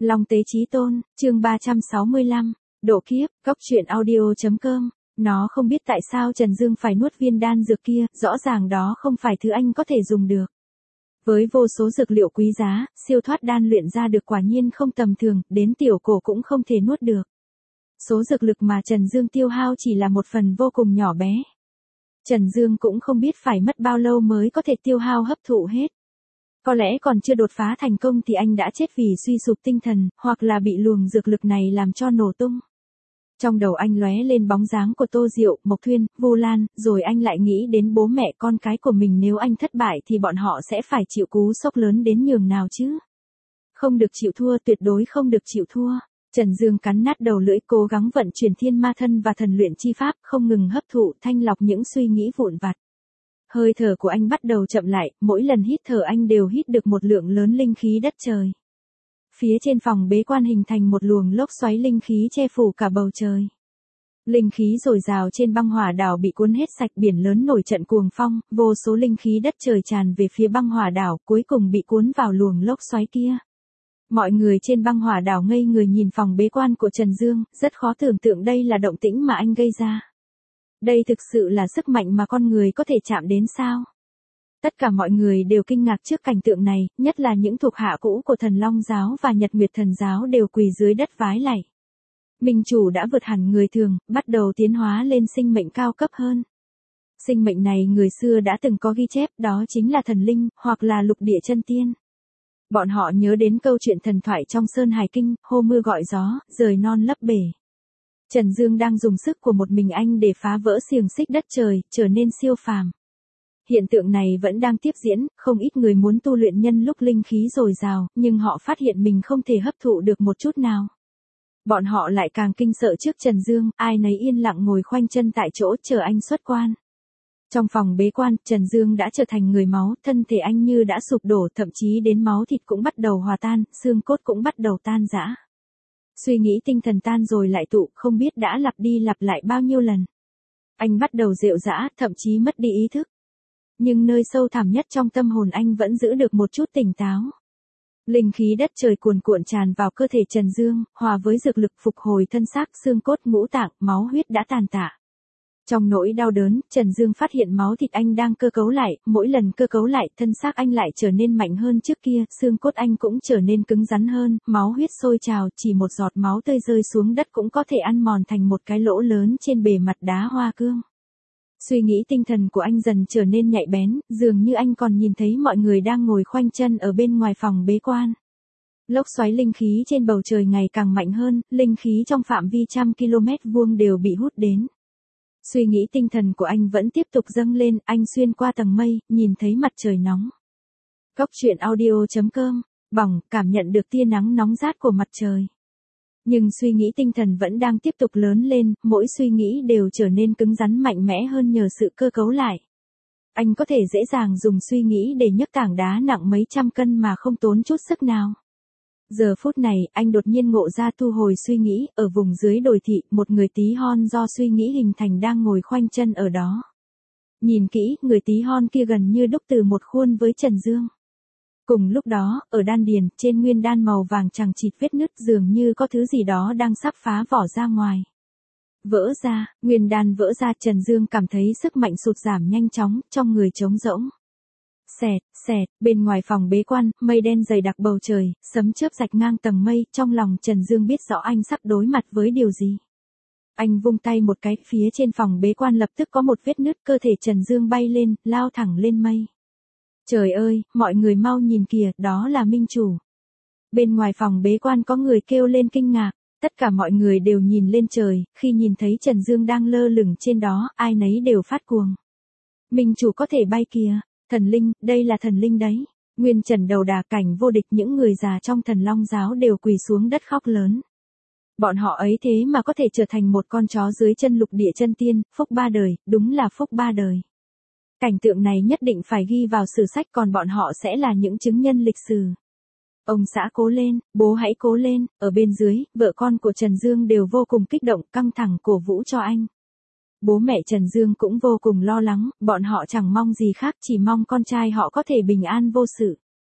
Long Tế Chí Tôn, chương 365, độ kiếp, góc truyện audio.com. Nó không biết tại sao Trần Dương phải nuốt viên đan dược kia, rõ ràng đó không phải thứ anh có thể dùng được. Với vô số dược liệu quý giá, siêu thoát đan luyện ra được quả nhiên không tầm thường, đến tiểu cổ cũng không thể nuốt được. Số dược lực mà Trần Dương tiêu hao chỉ là một phần vô cùng nhỏ bé. Trần Dương cũng không biết phải mất bao lâu mới có thể tiêu hao hấp thụ hết. Có lẽ còn chưa đột phá thành công thì anh đã chết vì suy sụp tinh thần, hoặc là bị luồng dược lực này làm cho nổ tung. Trong đầu anh lóe lên bóng dáng của Tô Diệu, Mộc Thuyên, Vu Lan, rồi anh lại nghĩ đến bố mẹ con cái của mình, nếu anh thất bại thì bọn họ sẽ phải chịu cú sốc lớn đến nhường nào chứ. Không được chịu thua, tuyệt đối không được chịu thua. Trần Dương cắn nát đầu lưỡi, cố gắng vận chuyển thiên ma thân và thần luyện chi pháp, không ngừng hấp thụ thanh lọc những suy nghĩ vụn vặt. Hơi thở của anh bắt đầu chậm lại, mỗi lần hít thở anh đều hít được một lượng lớn linh khí đất trời. Phía trên phòng bế quan hình thành một luồng lốc xoáy linh khí che phủ cả bầu trời. Linh khí dồi dào trên băng hỏa đảo bị cuốn hết sạch, biển lớn nổi trận cuồng phong, vô số linh khí đất trời tràn về phía băng hỏa đảo, cuối cùng bị cuốn vào luồng lốc xoáy kia. Mọi người trên băng hỏa đảo ngây người nhìn phòng bế quan của Trần Dương, rất khó tưởng tượng đây là động tĩnh mà anh gây ra. Đây thực sự là sức mạnh mà con người có thể chạm đến sao? Tất cả mọi người đều kinh ngạc trước cảnh tượng này, nhất là những thuộc hạ cũ của Thần Long Giáo và Nhật Nguyệt Thần Giáo đều quỳ dưới đất vái lạy. Minh chủ đã vượt hẳn người thường, bắt đầu tiến hóa lên sinh mệnh cao cấp hơn. Sinh mệnh này người xưa đã từng có ghi chép, đó chính là thần linh, hoặc là lục địa chân tiên. Bọn họ nhớ đến câu chuyện thần thoại trong Sơn Hải Kinh, hô mưa gọi gió, rời non lấp bể. Trần Dương đang dùng sức của một mình anh để phá vỡ xiềng xích đất trời, trở nên siêu phàm. Hiện tượng này vẫn đang tiếp diễn, không ít người muốn tu luyện nhân lúc linh khí dồi dào, nhưng họ phát hiện mình không thể hấp thụ được một chút nào. Bọn họ lại càng kinh sợ trước Trần Dương, ai nấy yên lặng ngồi khoanh chân tại chỗ chờ anh xuất quan. Trong phòng bế quan, Trần Dương đã trở thành người máu, thân thể anh như đã sụp đổ, thậm chí đến máu thịt cũng bắt đầu hòa tan, xương cốt cũng bắt đầu tan rã. Suy nghĩ tinh thần tan rồi lại tụ, không biết đã lặp đi lặp lại bao nhiêu lần. Anh bắt đầu rệu rã, thậm chí mất đi ý thức. Nhưng nơi sâu thẳm nhất trong tâm hồn anh vẫn giữ được một chút tỉnh táo. Linh khí đất trời cuồn cuộn tràn vào cơ thể Trần Dương, hòa với dược lực phục hồi thân xác, xương cốt, ngũ tạng, máu huyết đã tàn tạ. Trong nỗi đau đớn, Trần Dương phát hiện máu thịt anh đang cơ cấu lại, mỗi lần cơ cấu lại, thân xác anh lại trở nên mạnh hơn trước kia, xương cốt anh cũng trở nên cứng rắn hơn, máu huyết sôi trào, chỉ một giọt máu tươi rơi xuống đất cũng có thể ăn mòn thành một cái lỗ lớn trên bề mặt đá hoa cương. Suy nghĩ tinh thần của anh dần trở nên nhạy bén, dường như anh còn nhìn thấy mọi người đang ngồi khoanh chân ở bên ngoài phòng bế quan. Lốc xoáy linh khí trên bầu trời ngày càng mạnh hơn, linh khí trong phạm vi trăm km vuông đều bị hút đến. Suy nghĩ tinh thần của anh vẫn tiếp tục dâng lên, anh xuyên qua tầng mây, nhìn thấy mặt trời nóng. Góc truyện audio.com, bỏng, cảm nhận được tia nắng nóng rát của mặt trời. Nhưng suy nghĩ tinh thần vẫn đang tiếp tục lớn lên, mỗi suy nghĩ đều trở nên cứng rắn mạnh mẽ hơn nhờ sự cơ cấu lại. Anh có thể dễ dàng dùng suy nghĩ để nhấc tảng đá nặng mấy trăm cân mà không tốn chút sức nào. Giờ phút này, anh đột nhiên ngộ ra thu hồi suy nghĩ, ở vùng dưới đồi thị, một người tí hon do suy nghĩ hình thành đang ngồi khoanh chân ở đó. Nhìn kỹ, người tí hon kia gần như đúc từ một khuôn với Trần Dương. Cùng lúc đó, ở đan điền, trên nguyên đan màu vàng chằng chịt vết nứt, dường như có thứ gì đó đang sắp phá vỏ ra ngoài. Vỡ ra, nguyên đan vỡ ra, Trần Dương cảm thấy sức mạnh sụt giảm nhanh chóng, trong người trống rỗng. Xẹt, xẹt, bên ngoài phòng bế quan, mây đen dày đặc bầu trời, sấm chớp rạch ngang tầng mây, trong lòng Trần Dương biết rõ anh sắp đối mặt với điều gì. Anh vung tay một cái, phía trên phòng bế quan lập tức có một vết nứt, cơ thể Trần Dương bay lên, lao thẳng lên mây. Trời ơi, mọi người mau nhìn kìa, đó là Minh chủ. Bên ngoài phòng bế quan có người kêu lên kinh ngạc, tất cả mọi người đều nhìn lên trời, khi nhìn thấy Trần Dương đang lơ lửng trên đó, ai nấy đều phát cuồng. Minh chủ có thể bay kìa, thần linh, đây là thần linh đấy. Nguyên Trần đầu đà, cảnh vô địch, những người già trong Thần Long Giáo đều quỳ xuống đất khóc lớn. Bọn họ ấy thế mà có thể trở thành một con chó dưới chân lục địa chân tiên, phúc ba đời, đúng là phúc ba đời. Cảnh tượng này nhất định phải ghi vào sử sách, còn bọn họ sẽ là những chứng nhân lịch sử. Ông xã cố lên, bố hãy cố lên, ở bên dưới, vợ con của Trần Dương đều vô cùng kích động, căng thẳng cổ vũ cho anh. Bố mẹ Trần Dương cũng vô cùng lo lắng, bọn họ chẳng mong gì khác, chỉ mong con trai họ có thể bình an vô sự.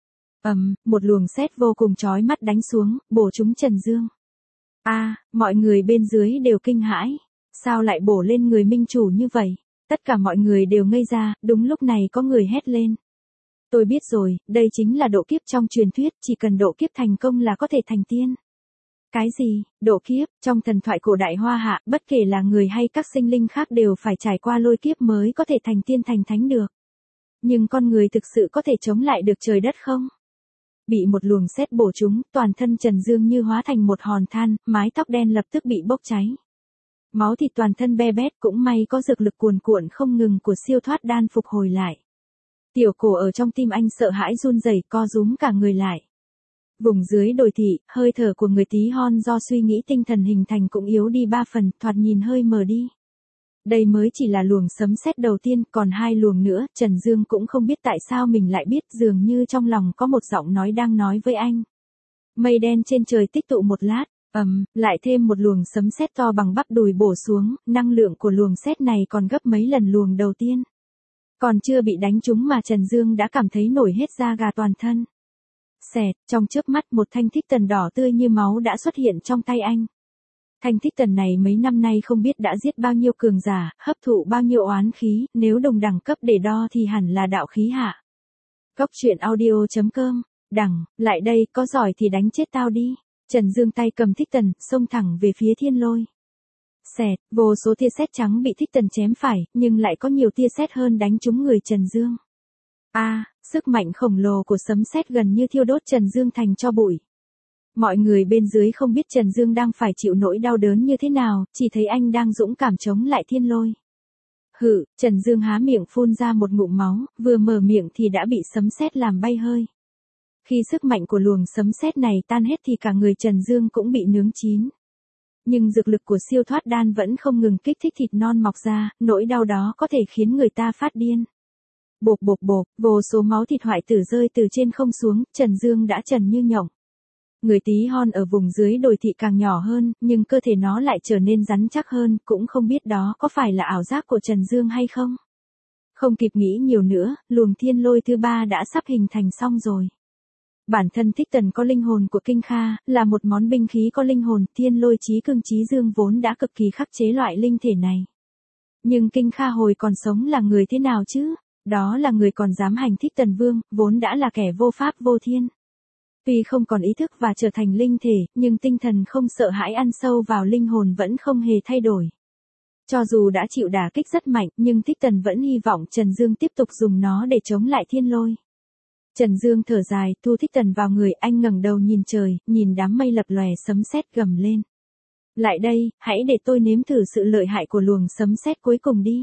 Một luồng sét vô cùng chói mắt đánh xuống, bổ trúng Trần Dương. Mọi người bên dưới đều kinh hãi. Sao lại bổ lên người minh chủ như vậy? Tất cả mọi người đều ngây ra, đúng lúc này có người hét lên. Tôi biết rồi, đây chính là độ kiếp trong truyền thuyết, chỉ cần độ kiếp thành công là có thể thành tiên. Cái gì, độ kiếp, trong thần thoại cổ đại Hoa Hạ, bất kể là người hay các sinh linh khác đều phải trải qua lôi kiếp mới có thể thành tiên thành thánh được. Nhưng con người thực sự có thể chống lại được trời đất không? Bị một luồng sét bổ trúng, toàn thân Trần Dương như hóa thành một hòn than, mái tóc đen lập tức bị bốc cháy. Máu thịt toàn thân be bét, cũng may có dược lực cuồn cuộn không ngừng của siêu thoát đan phục hồi lại. Tiểu cổ ở trong tim anh sợ hãi run rẩy, co rúm cả người lại. Vùng dưới đồi thị, hơi thở của người tí hon do suy nghĩ tinh thần hình thành cũng yếu đi 3 phần, thoạt nhìn hơi mờ đi. Đây mới chỉ là luồng sấm sét đầu tiên, còn 2 luồng nữa, Trần Dương cũng không biết tại sao mình lại biết, dường như trong lòng có một giọng nói đang nói với anh. Mây đen trên trời tích tụ một lát, lại thêm một luồng sấm sét to bằng bắp đùi bổ xuống, năng lượng của luồng sét này còn gấp mấy lần luồng đầu tiên. Còn chưa bị đánh trúng mà Trần Dương đã cảm thấy nổi hết da gà toàn thân. Xẹt, trong chớp mắt một thanh thích tần đỏ tươi như máu đã xuất hiện trong tay anh. Thanh thích tần này mấy năm nay không biết đã giết bao nhiêu cường giả, hấp thụ bao nhiêu oán khí, nếu đồng đẳng cấp để đo thì hẳn là đạo khí hạ. Góc truyện audio.com, lại đây, có giỏi thì đánh chết tao đi. Trần Dương tay cầm thích tần, xông thẳng về phía thiên lôi. Xẹt, vô số tia sét trắng bị thích tần chém phải, nhưng lại có nhiều tia sét hơn đánh trúng người Trần Dương. Sức mạnh khổng lồ của sấm sét gần như thiêu đốt Trần Dương thành tro bụi. Mọi người bên dưới không biết Trần Dương đang phải chịu nỗi đau đớn như thế nào, chỉ thấy anh đang dũng cảm chống lại thiên lôi. Trần Dương há miệng phun ra một ngụm máu, vừa mở miệng thì đã bị sấm sét làm bay hơi. Khi sức mạnh của luồng sấm sét này tan hết thì cả người Trần Dương cũng bị nướng chín. Nhưng dược lực của siêu thoát đan vẫn không ngừng kích thích thịt non mọc ra, nỗi đau đó có thể khiến người ta phát điên. Bộp, vô số máu thịt hoại tử rơi từ trên không xuống, Trần Dương đã trần như nhộng. Người tí hon ở vùng dưới đồi thị càng nhỏ hơn, nhưng cơ thể nó lại trở nên rắn chắc hơn, cũng không biết đó có phải là ảo giác của Trần Dương hay không. Không kịp nghĩ nhiều nữa, luồng thiên lôi thứ 3 đã sắp hình thành xong rồi. Bản thân thích tần có linh hồn của kinh kha, là một món binh khí có linh hồn, thiên lôi chí cương chí dương vốn đã cực kỳ khắc chế loại linh thể này. Nhưng kinh kha hồi còn sống là người thế nào chứ? Đó là người còn dám hành thích tần vương, vốn đã là kẻ vô pháp vô thiên. Tuy không còn ý thức và trở thành linh thể, nhưng tinh thần không sợ hãi ăn sâu vào linh hồn vẫn không hề thay đổi. Cho dù đã chịu đả kích rất mạnh, nhưng thích tần vẫn hy vọng Trần Dương tiếp tục dùng nó để chống lại thiên lôi. Trần Dương thở dài, thu thích tần vào người, anh ngẩng đầu nhìn trời, nhìn đám mây lập lòe sấm sét gầm lên. Lại đây, hãy để tôi nếm thử sự lợi hại của luồng sấm sét cuối cùng đi.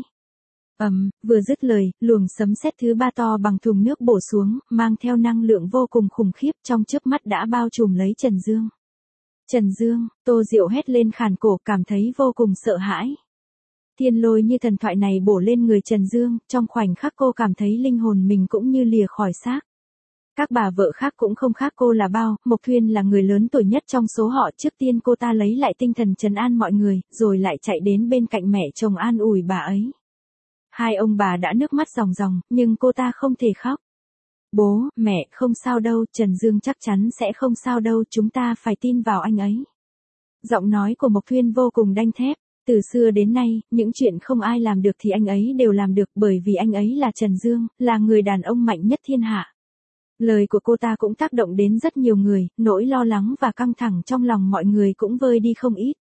Vừa dứt lời, luồng sấm sét thứ 3 to bằng thùng nước bổ xuống, mang theo năng lượng vô cùng khủng khiếp, trong chớp mắt đã bao trùm lấy Trần Dương. Trần Dương, Tô Diệu hét lên khàn cổ, cảm thấy vô cùng sợ hãi. Thiên lôi như thần thoại này bổ lên người Trần Dương, trong khoảnh khắc cô cảm thấy linh hồn mình cũng như lìa khỏi xác. Các bà vợ khác cũng không khác cô là bao, Mộc Thuyên là người lớn tuổi nhất trong số họ, trước tiên cô ta lấy lại tinh thần trấn an mọi người, rồi lại chạy đến bên cạnh mẹ chồng an ủi bà ấy. Hai ông bà đã nước mắt ròng ròng, nhưng cô ta không thể khóc. Bố, mẹ, không sao đâu, Trần Dương chắc chắn sẽ không sao đâu, chúng ta phải tin vào anh ấy. Giọng nói của Mộc Thuyên vô cùng đanh thép. Từ xưa đến nay, những chuyện không ai làm được thì anh ấy đều làm được, bởi vì anh ấy là Trần Dương, là người đàn ông mạnh nhất thiên hạ. Lời của cô ta cũng tác động đến rất nhiều người, nỗi lo lắng và căng thẳng trong lòng mọi người cũng vơi đi không ít.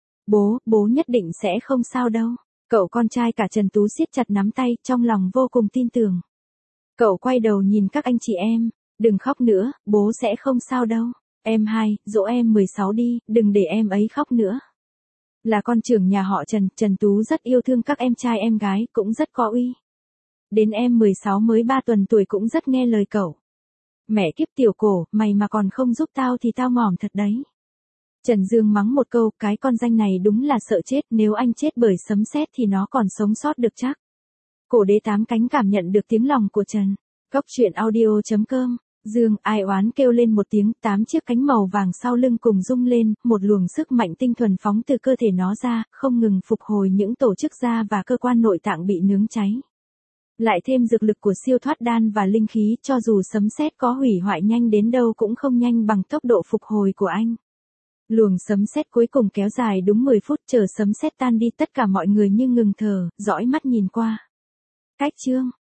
Bố nhất định sẽ không sao đâu. Cậu con trai cả Trần Tú siết chặt nắm tay, trong lòng vô cùng tin tưởng. Cậu quay đầu nhìn các anh chị em, đừng khóc nữa, bố sẽ không sao đâu. Em hai, dỗ em 16 đi, đừng để em ấy khóc nữa. Là con trưởng nhà họ Trần, Trần Tú rất yêu thương các em trai em gái, cũng rất có uy. Đến em 16 mới 3 tuần tuổi cũng rất nghe lời cậu. Mẹ kiếp tiểu cổ, mày mà còn không giúp tao thì tao ngỏm thật đấy. Trần Dương mắng một câu, cái con danh này đúng là sợ chết, nếu anh chết bởi sấm sét thì nó còn sống sót được chắc. Cổ đế 8 cánh cảm nhận được tiếng lòng của Trần. Góc truyện audio.com, Dương, ai oán kêu lên một tiếng, 8 chiếc cánh màu vàng sau lưng cùng rung lên, một luồng sức mạnh tinh thuần phóng từ cơ thể nó ra, không ngừng phục hồi những tổ chức da và cơ quan nội tạng bị nướng cháy. Lại thêm dược lực của siêu thoát đan và linh khí, cho dù sấm sét có hủy hoại nhanh đến đâu cũng không nhanh bằng tốc độ phục hồi của anh. Luồng sấm sét cuối cùng kéo dài đúng 10 phút, chờ sấm sét tan đi tất cả mọi người như ngừng thở, dõi mắt nhìn qua. Cách chương